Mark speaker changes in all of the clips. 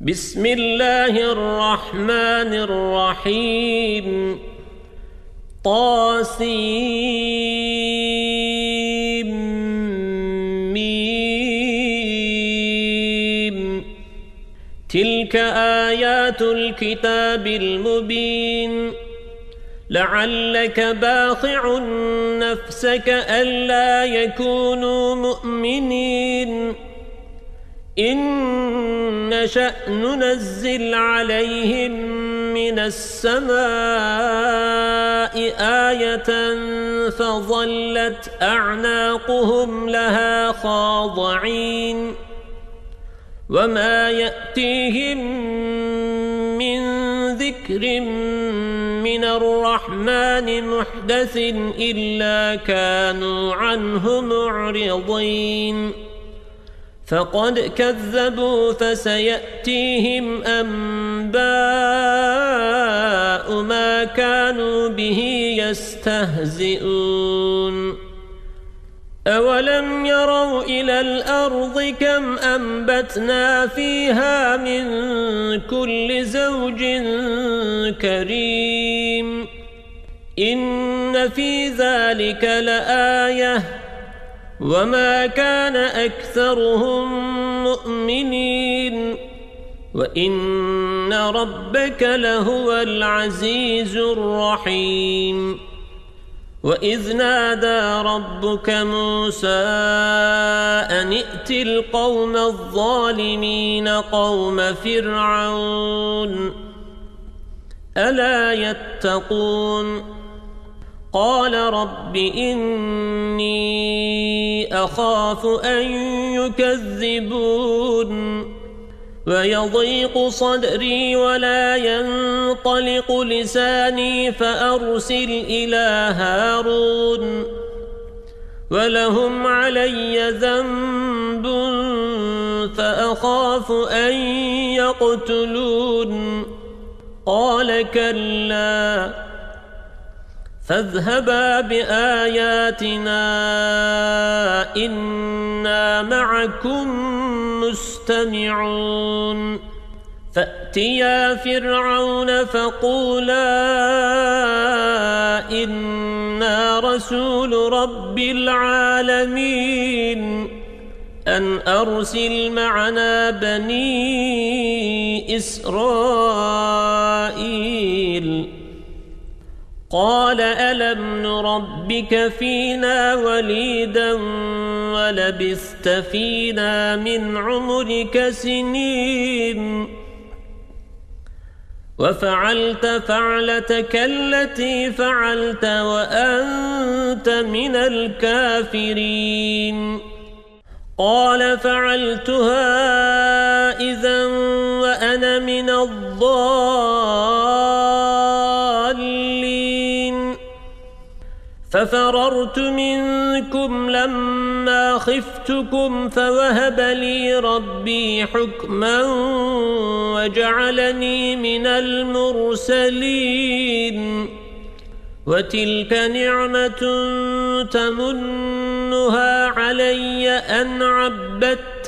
Speaker 1: بسم الله الرحمن الرحيم طاسيم تلك آيات الكتاب المبين لعلك باخع نفسك ألا يكونوا مؤمنين إن نشأ ننزل عليهم من السماء آية فظلت أعناقهم لها خاضعين وما يأتيهم من ذكر من الرحمن محدث إلا كانوا عنه معرضين فقد كذبوا فسيأتيهم أنباء ما كانوا به يستهزئون أولم يروا إلى الأرض كم أنبتنا فيها من كل زوج كريم إن في ذلك لآية وما كان أكثرهم مؤمنين وإن ربك لهو العزيز الرحيم وإذ نادى ربك موسى أن ائت القوم الظالمين قوم فرعون ألا يتقون قال رب إني أخاف أن يكذبون ويضيق صدري ولا ينطلق لساني فأرسل إلى هارون ولهم علي ذنب فأخاف أن يقتلون قال كلا فاذهبا بآياتنا إنا معكم مستمعون فأتيا فرعون فقولا إنا رسول رب العالمين أن أرسل معنا بني إسرائيل قال ألم نربك فينا وليدا ولبثت فينا من عمرك سنين وفعلت فعلتك التي فعلت وأنت من الكافرين قال فعلتها إذا وأنا من الضالين ففررت منكم لما خفتكم فوهب لي ربي حكما وجعلني من المرسلين وتلك نعمة تمنها علي أن عبدت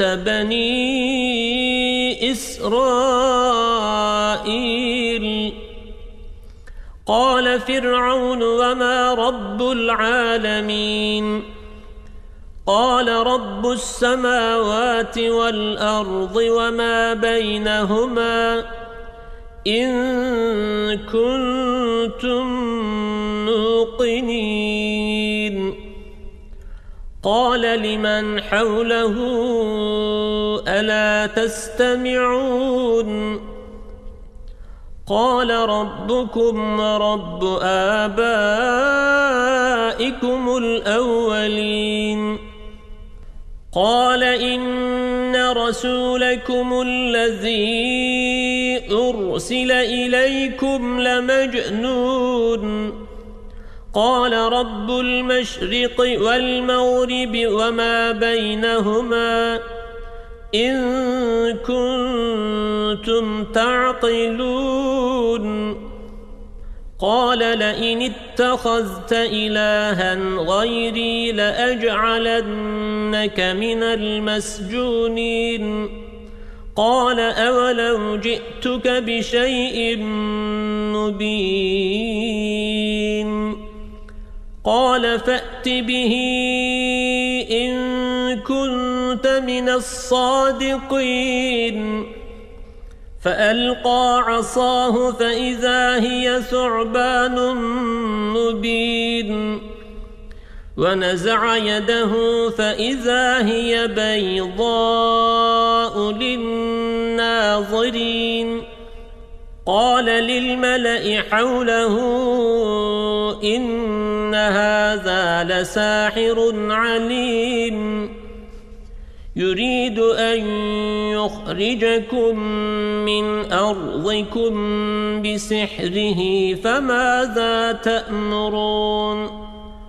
Speaker 1: بني إسرائيل قال فرعون وما رب العالمين قال رب السماوات والأرض وما بينهما إن كنتم موقنين قال لمن حوله ألا تستمعون قال ربكم ورب آبائكم الأولين قال إن رسولكم الذي أرسل إليكم لمجنون قال رب المشرق والمغرب وما بينهما إن كنتم تعقلون قال لئن اتخذت إلها غيري لأجعلنك من المسجونين قال أولو جئتك بشيء مبين قال فأت به إن كنت من الصادقين فألقى عصاه فإذا هي ثعبان مبين ونزع يده فإذا هي بيضاء للناظرين قال للملأ حوله إن هذا لساحر عليم يريد أن يخرجكم من أرضكم بسحره فماذا تأمرون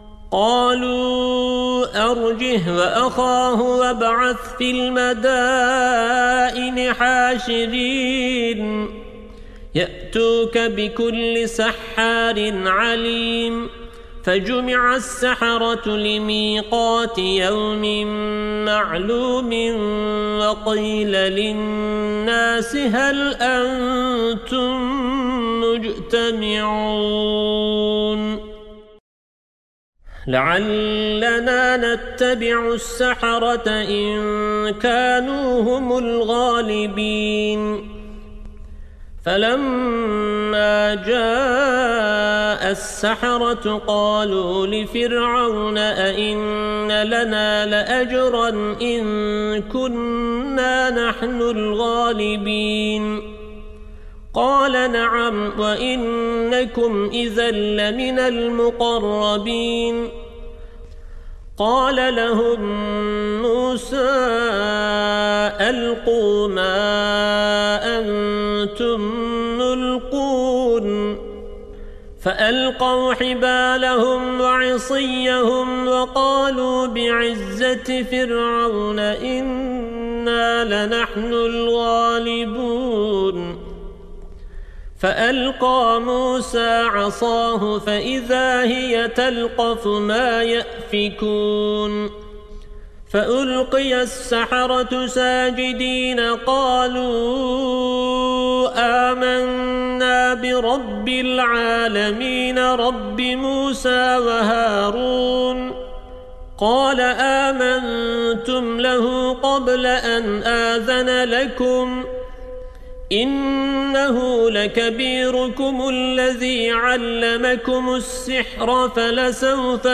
Speaker 1: قالوا أرجه وأخاه وابعث في المدائن حاشرين يأتوك بكل سحار عليم فجمع السحرة لميقات يوم معلوم وقيل للناس هل أنتم مجتمعون لعلنا نتبع السحرة إن كانوا هم الغالبين فلما جاء السحرة قالوا لفرعون أئن لنا لأجرا إن كنا نحن الغالبين قال نعم وإنكم إذا لمن المقربين قال لهم موسى ألقوا ما أنتم ملقون فألقوا حبالهم وعصيهم وقالوا بعزة فرعون إنا لنحن الغالبون فألقى موسى عصاه فإذا هي تلقف ما يأفكون فألقي السحرة ساجدين قالوا آمنا برب العالمين رب موسى وهارون قال آمنتم له قبل أن آذن لكم إنه لكبيركم الذي علمكم السحر فلسوف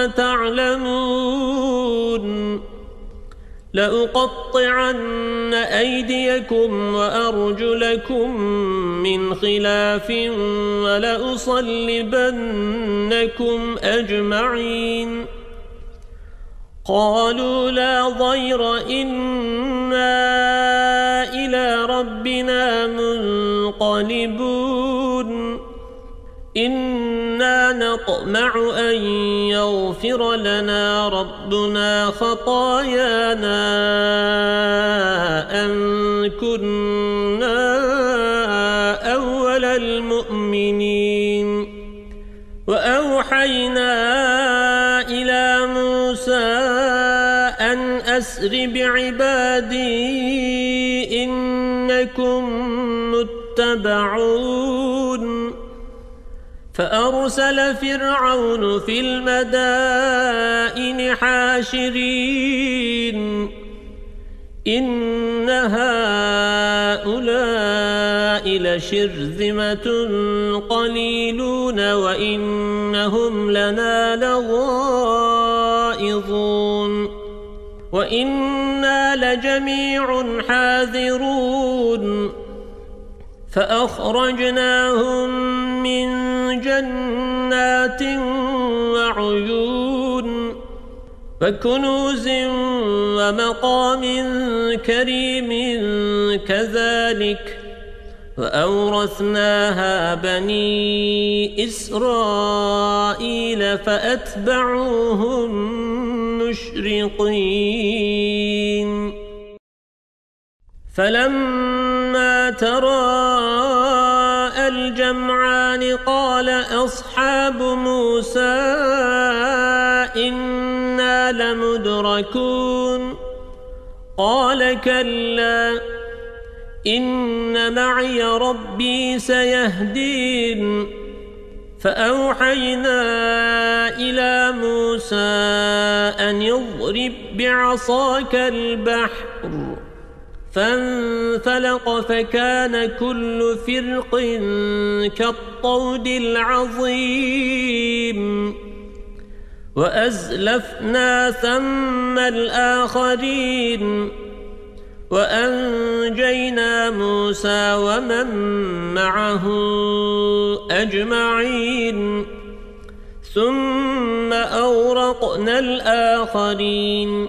Speaker 1: تعلمون لأقطعن أيديكم وأرجلكم من خلاف ولأصلبنكم أجمعين قالوا لا ضير إنا إلى ربنا منقلبون إنا نطمع أن يغفر لنا ربنا خطايانا أن كنا أول المؤمنين وأوحينا إلى موسى أن أسر بعبادي إنكم متبعون فأرسل فرعون في المدائن حاشرين إن هؤلاء لشرذمة قليلون وإنهم لنا لغائظون وإنا لجميع حاذرون فأخرجناهم من جنات وعيون وكنوز ومقام كريم كذلك وأورثناها بني إسرائيل فأتبعوهم مشرقين فلما تراءى الجمعان قال أصحاب موسى إنا لمدركون قال كلا إن معي ربي سيهدين فأوحينا إلى موسى أن يضرب بعصاك البحر فانفلق فكان كل فرق كالطود العظيم وأزلفنا ثم الآخرين وأنجينا موسى ومن معه أجمعين ثم أورقنا الآخرين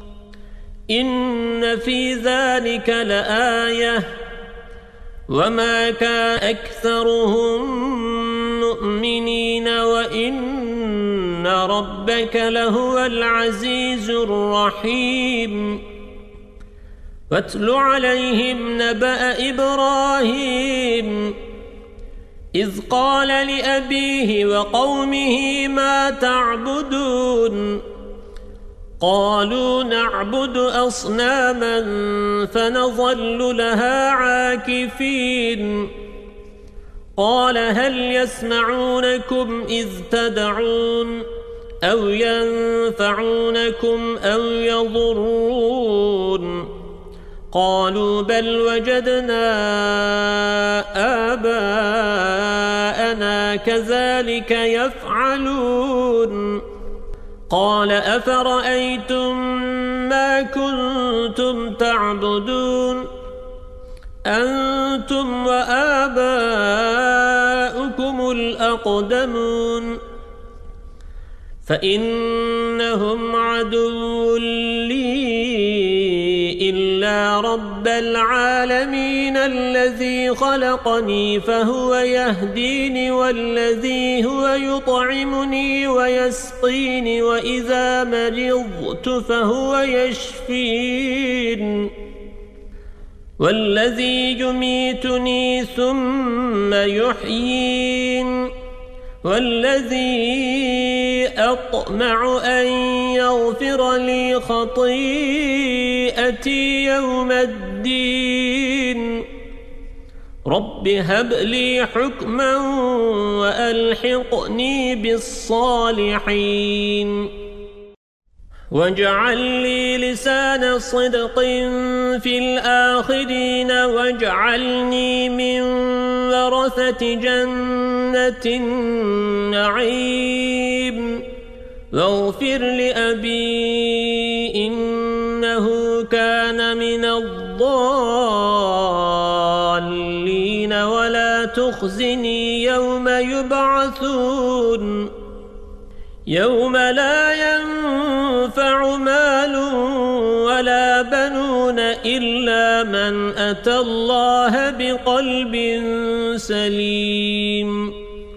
Speaker 1: إن في ذلك لآية وما كان أكثرهم مؤمنين وإن ربك لهو العزيز الرحيم واتل عليهم نبأ إبراهيم إذ قال لأبيه وقومه ما تعبدون قالوا نعبد أصناما فنظل لها عاكفين قال هل يسمعونكم إذ تدعون أو ينفعونكم أو يضرون قالوا بل وجدنا آباءنا كذلك يفعلون قال أفرأيتم ما كنتم تعبدون أنتم وآباؤكم الأقدمون فإنهم عدو لي إلا رب العالمين الذي خلقني فهو يهديني والذي هو يطعمني ويسقيني وإذا مرضت فهو يشفين والذي يميتني ثم يحيين والذي أطمع أن يغفر لي خطيئتي يوم الدين رب هب لي حكما وألحقني بالصالحين واجعل لي لسان صدق في الآخرين واجعلني من ورثة جنة النعيم واغفر لأبي إنه كان من الضالين ولا تخزني يوم يبعثون يوم لا ينفع مال ولا بنون إلا من أتى الله بقلب سليم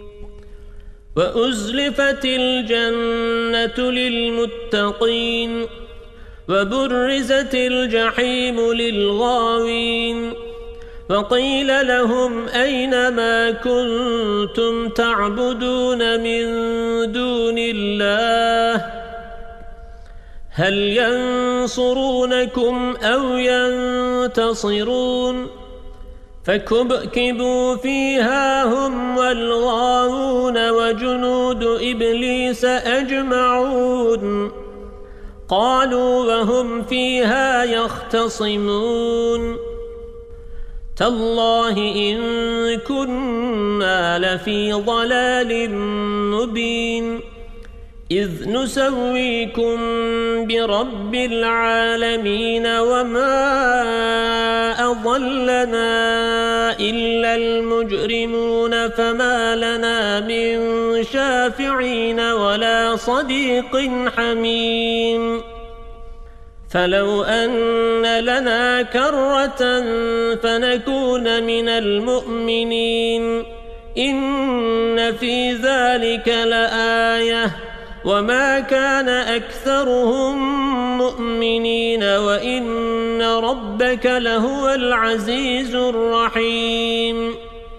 Speaker 1: وأزلفت الجنة للمتقين وبرزت الجحيم للغاوين وقيل لهم أين ما كنتم تعبدون من دون الله هل ينصرونكم أو ينتصرون فكبكبوا فيها هم والغاوون وجنود إبليس أجمعون قالوا وهم فيها يختصمون تالله إن كنا لفي ضلال مبين إذ نسويكم برب العالمين وما أضلنا إلا المجرمون فما لنا من شافعين ولا صديق حميم فلو أن لنا كرة فنكون من المؤمنين إن في ذلك لآية وما كان أكثرهم مؤمنين وإن ربك لهو العزيز الرحيم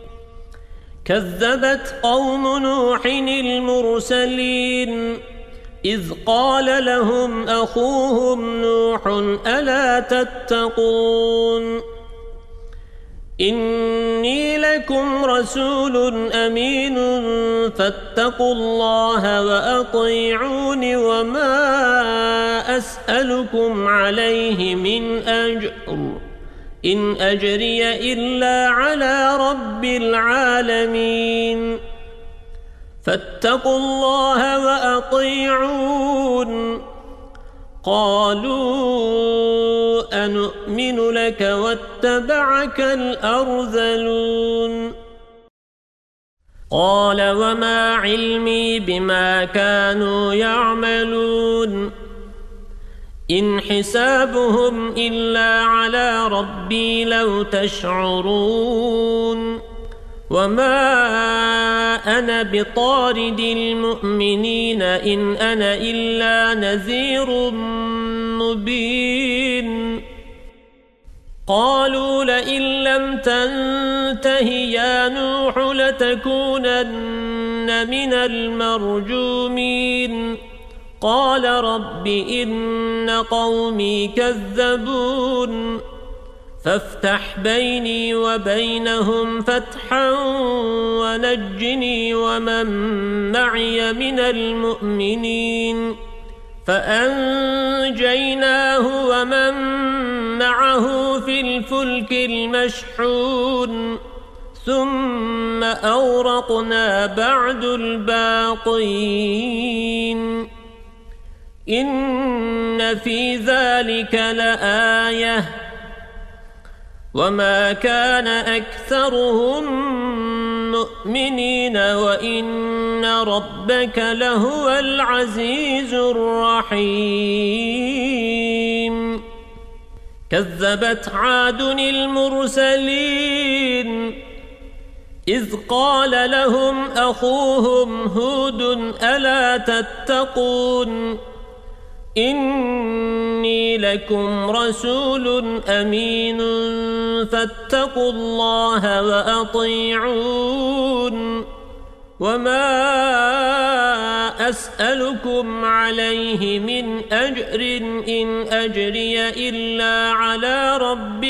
Speaker 1: كذبت قوم نوح المرسلين إذ قال لهم أخوهم نوح ألا تتقون إني لكم رسول أمين فاتقوا الله وأطيعون وما أسألكم عليه من أجر إن أجري إلا على رب العالمين فاتقوا الله وأطيعون قالوا أنؤمن لك واتبعك الأرذلون قال وما علمي بما كانوا يعملون إن حسابهم إلا على ربي لو تشعرون وما أنا بطارد المؤمنين إن أنا إلا نذير مبين قالوا لئن لم تنته يا نوح لتكونن من المرجومين قال رب إن قومي كذبون فافتح بيني وبينهم فتحا ونجني ومن معي من المؤمنين فأنجيناه ومن معه في الفلك المشحون ثم أورقنا بعد الباقين إن في ذلك لآية وما كان أكثرهم مؤمنين وإن ربك لهو العزيز الرحيم كذبت عاد المرسلين إذ قال لهم أخوهم هود ألا تتقون إني لكم رسول أمين فاتقوا الله وأطيعون وما أسألكم عليه من أجر إن أجري إلا على رب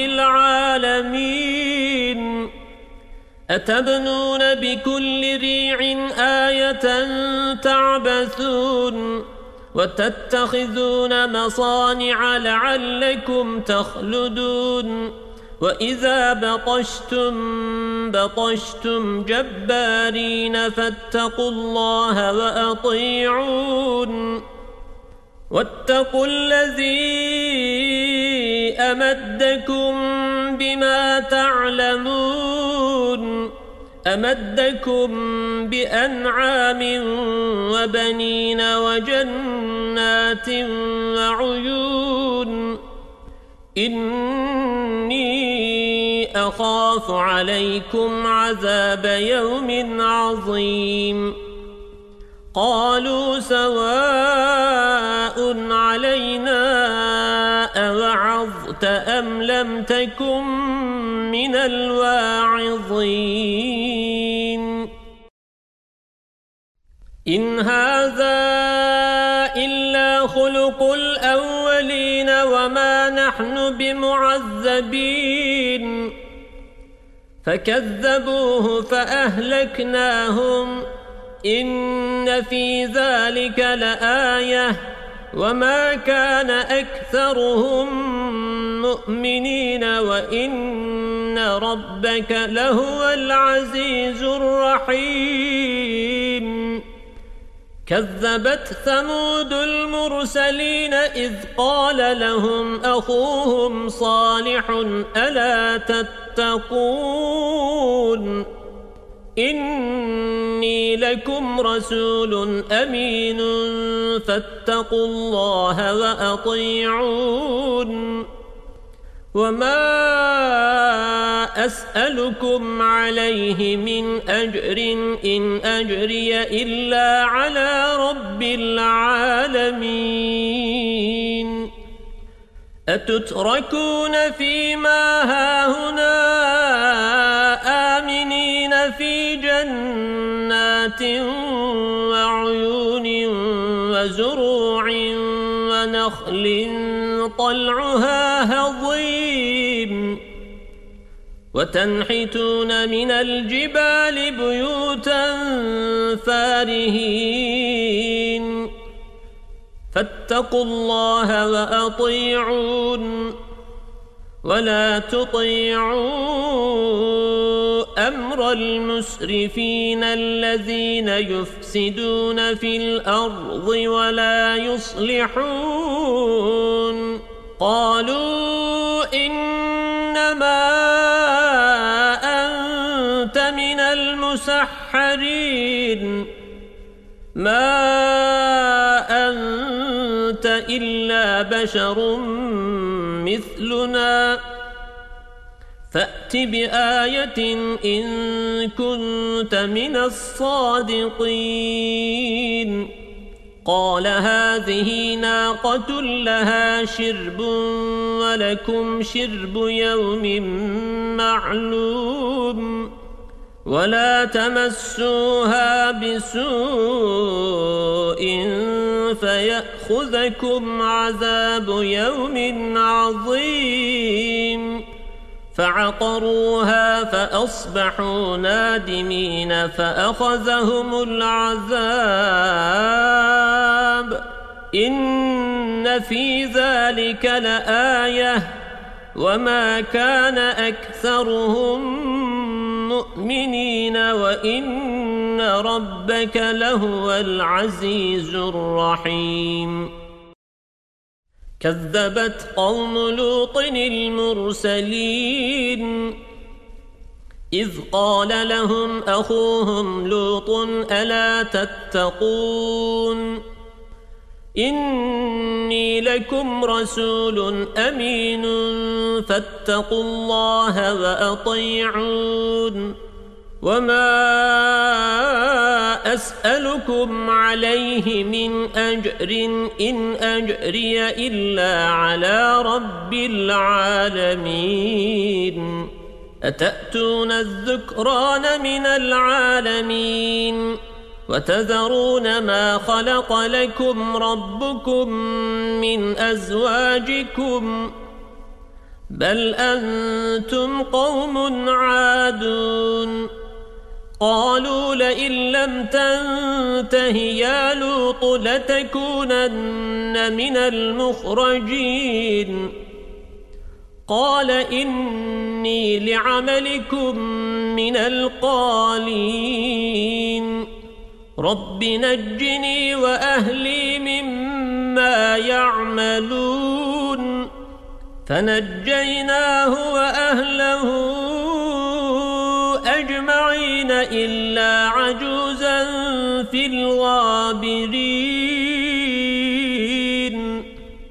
Speaker 1: العالمين أتبنون بكل ريع آية تعبثون وتتخذون مصانع لعلكم تخلدون وإذا بطشتم جبارين فاتقوا الله وأطيعون واتقوا الذي أمدكم بما تعلمون أمدكم بأنعام وبنين وجنات وعيون إني أخاف عليكم عذاب يوم عظيم قالوا سواء علينا أوعظت أم لم تكن من الواعظين إن هذا إلا خلق الأولين وما نحن بمعذبين فكذبوه فأهلكناهم إن في ذلك لآية وما كان أكثرهم مؤمنين وإن ربك لهو العزيز الرحيم كذبت ثمود المرسلين إذ قال لهم أخوهم صالح ألا تتقون إني لكم رسول أمين فاتقوا الله وأطيعون وما أسألكم عليه من أجر إن أجري إلا على رب العالمين أتتركون فيما هاهنا آمنين في جنات وعيون وزروع ونخل طلعها هضيم وتنحتون من الجبال بيوتا فارهين فاتقوا الله وأطيعون ولا تطيعوا أمر المسرفين الذين يفسدون في الأرض ولا يصلحون قالوا إنما أنت من المسحرين ما أنت إلا بشر مثلنا فأت بآية إن كنت من الصادقين قال هذه ناقة لها شرب ولكم شرب يوم معلوم ولا تمسوها بسوء فيأخذكم عذاب يوم عظيم فعقروها فأصبحوا نادمين فأخذهم العذاب إن في ذلك لآية وما كان أكثرهم مؤمنين وإن ربك لهو العزيز الرحيم كذبت قوم لوط المرسلين إذ قال لهم أخوهم لوط ألا تتقون إني لكم رسول أمين فاتقوا الله وأطيعون وما أسألكم عليه من أجر إن أجري إلا على رب العالمين أتأتون الذكران من العالمين وتذرون ما خلق لكم ربكم من أزواجكم بل أنتم قوم عادون قالوا لئن لم تنته يا لوط لتكونن من المخرجين قال إني لعملكم من القالين رب نجني وأهلي مما يعملون فنجيناه وأهله أجمعين إلا عجوزا في الغابرين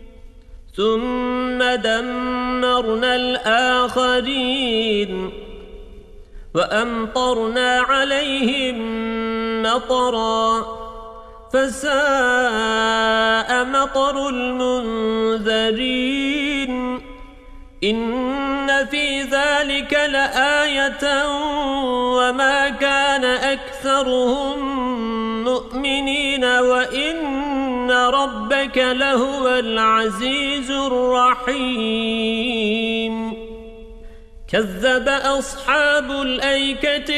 Speaker 1: ثم دمرنا الآخرين وأمطرنا عليهم مطرا فساء مطر المنذرين إن في ذلك لآية وما كان أكثرهم مؤمنين وإن ربك لهو العزيز الرحيم كذب أصحاب الأيكة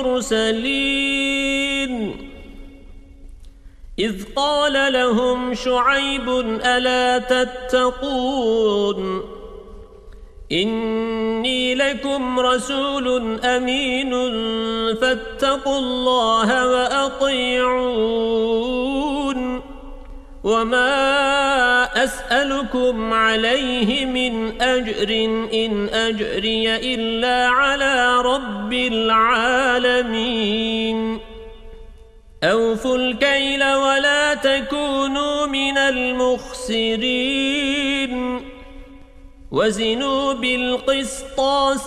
Speaker 1: المرسلين إذ قال لهم شعيب ألا تتقون إني لكم رسول أمين فاتقوا الله وأطيعون وما أسألكم عليه من أجر إن أجري إلا على رب العالمين أوفوا الكيل ولا تكونوا من المخسرين وزنوا بالقسطاس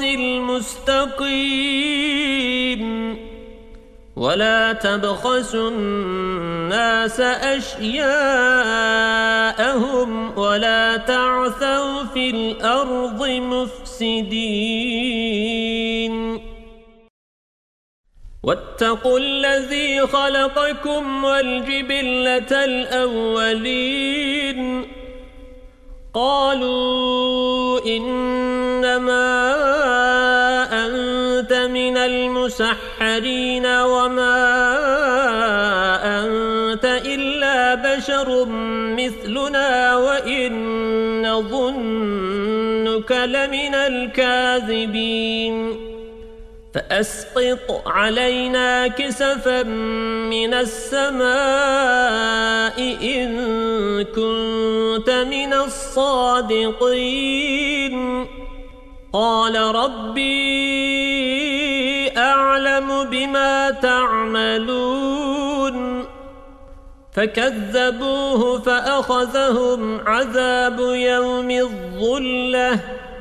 Speaker 1: المستقيم ولا تبخسوا الناس أشياءهم ولا تعثوا في الأرض مفسدين واتقوا الذي خلقكم والجبلة الأولين قالوا إنما المسحرين وما أنت إلا بشر مثلنا وإن نظنك لمن الكاذبين فأسقط علينا كسفا من السماء إن كنت من الصادقين قال ربي أعلم بما تعملون فكذبوه فأخذهم عذاب يوم الظلة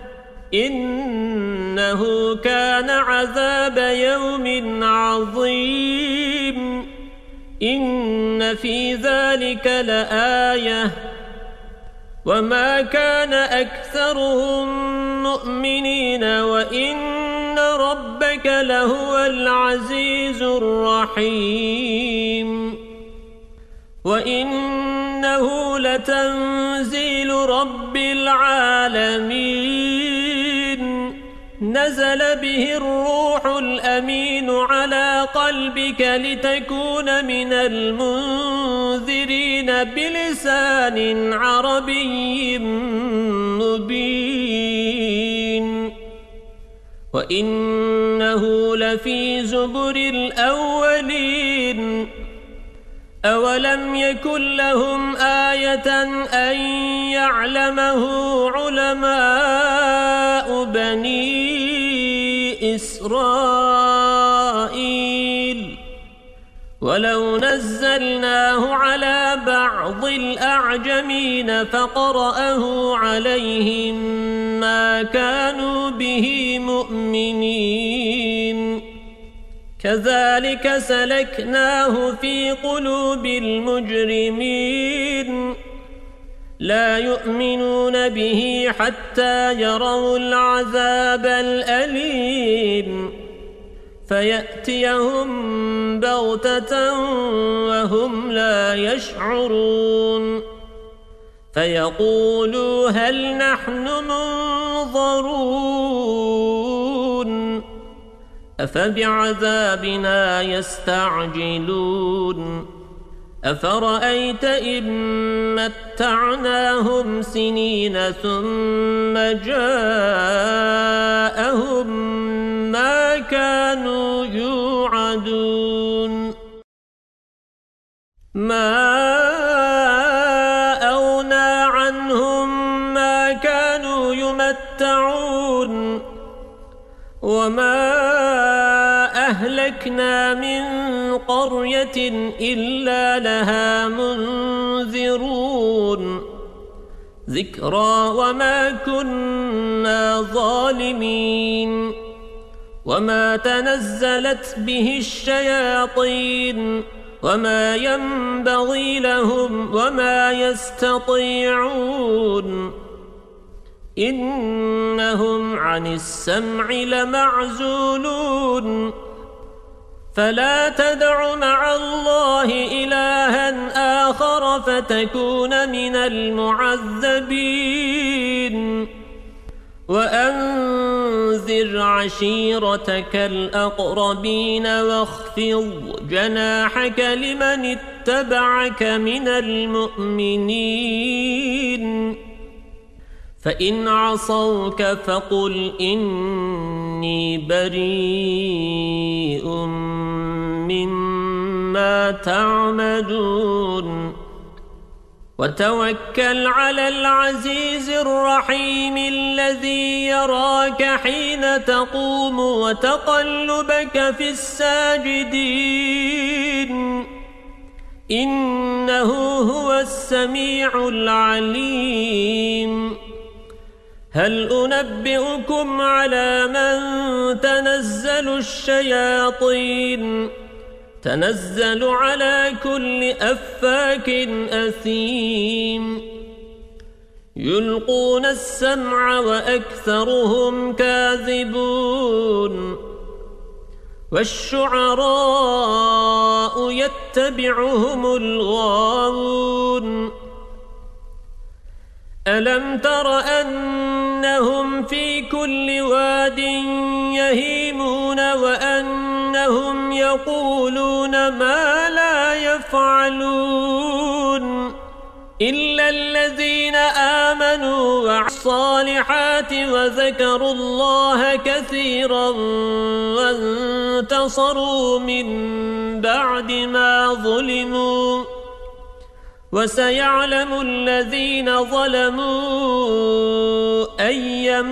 Speaker 1: إنه كان عذاب يوم عظيم إن في ذلك لآية وما كان أكثرهم مؤمنين وإن ربك لهو العزيز الرحيم وإنه لتنزيل رب العالمين نزل به الروح الأمين على قلبك لتكون من المنذرين بلسان عربي مبين وإنه لفي زبر الأولين أولم يكن لهم آية أن يعلمه علماء بني إسرائيل ولو نزلناه على بعض الأعجمين فقرأه عليهم ما كانوا به مؤمنين كذلك سلكناه في قلوب المجرمين لا يؤمنون به حتى يروا العذاب الأليم فيأتيهم بغتة وهم لا يشعرون فيقولوا هل نحن منظرون أفبعذابنا يستعجلون أفرأيت إن متعناهم سنين ثم جاءهم ما كانوا يوعدون ما أغنى عنهم ما كانوا يمتعون وما أهلكنا من قرية إلا لها منذرون ذكرى وما كنا ظالمين وما تنزلت به الشياطين وما ينبغي لهم وما يستطيعون إنهم عن السمع لمعزولون فلا تدع مع الله إلها آخر فتكون من المعذبين وأنذر عشيرتك الأقربين واخفض جناحك لمن اتبعك من المؤمنين فإن عصوك فقل إني بريء مما تعملون وتوكل على العزيز الرحيم الذي يراك حين تقوم وتقلبك في الساجدين إنه هو السميع العليم هل أنبئكم على من تنزل الشياطين تنزل على كل أفاك أثيم يلقون السمع وأكثرهم كاذبون والشعراء يتبعهم الغاوون ألم تر أن وأنهم في كل واد يهيمون وأنهم يقولون ما لا يفعلون إلا الذين آمنوا وعملوا الصالحات وذكروا الله كثيرا وانتصروا من بعد ما ظلموا وسيعلم الذين ظلموا أي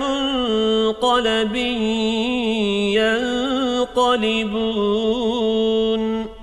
Speaker 1: منقلب ينقلبون